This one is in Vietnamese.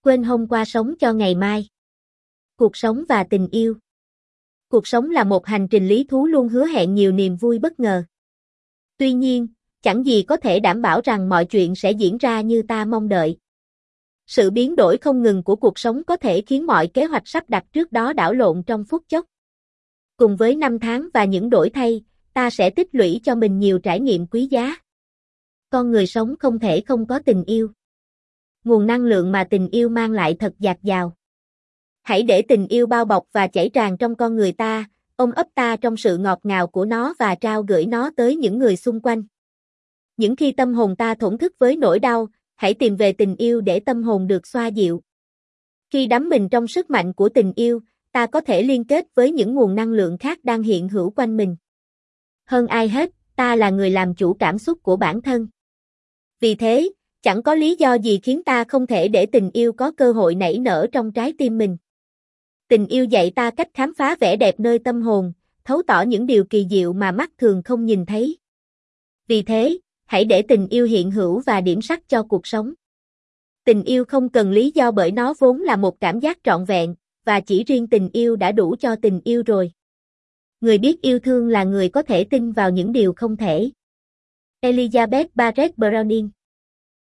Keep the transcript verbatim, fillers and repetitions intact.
Quên hôm qua sống cho ngày mai. Cuộc sống và tình yêu. Cuộc sống là một hành trình lý thú luôn hứa hẹn nhiều niềm vui bất ngờ. Tuy nhiên, chẳng gì có thể đảm bảo rằng mọi chuyện sẽ diễn ra như ta mong đợi. Sự biến đổi không ngừng của cuộc sống có thể khiến mọi kế hoạch sắp đặt trước đó đảo lộn trong phút chốc. Cùng với năm tháng và những đổi thay, ta sẽ tích lũy cho mình nhiều trải nghiệm quý giá. Con người sống không thể không có tình yêu. Nguồn năng lượng mà tình yêu mang lại thật dạt dào. Hãy để tình yêu bao bọc và chảy tràn trong con người ta, ôm ấp ta trong sự ngọt ngào của nó và trao gửi nó tới những người xung quanh. Những khi tâm hồn ta thổn thức với nỗi đau, hãy tìm về tình yêu để tâm hồn được xoa dịu. Khi đắm mình trong sức mạnh của tình yêu, ta có thể liên kết với những nguồn năng lượng khác đang hiện hữu quanh mình. Hơn ai hết, ta là người làm chủ cảm xúc của bản thân. Vì thế, chẳng có lý do gì khiến ta không thể để tình yêu có cơ hội nảy nở trong trái tim mình. Tình yêu dạy ta cách khám phá vẻ đẹp nơi tâm hồn, thấu tỏ những điều kỳ diệu mà mắt thường không nhìn thấy. Vì thế, hãy để tình yêu hiện hữu và điểm sắc cho cuộc sống. Tình yêu không cần lý do bởi nó vốn là một cảm giác trọn vẹn, và chỉ riêng tình yêu đã đủ cho tình yêu rồi. Người biết yêu thương là người có thể tin vào những điều không thể. Elizabeth Barrett Browning.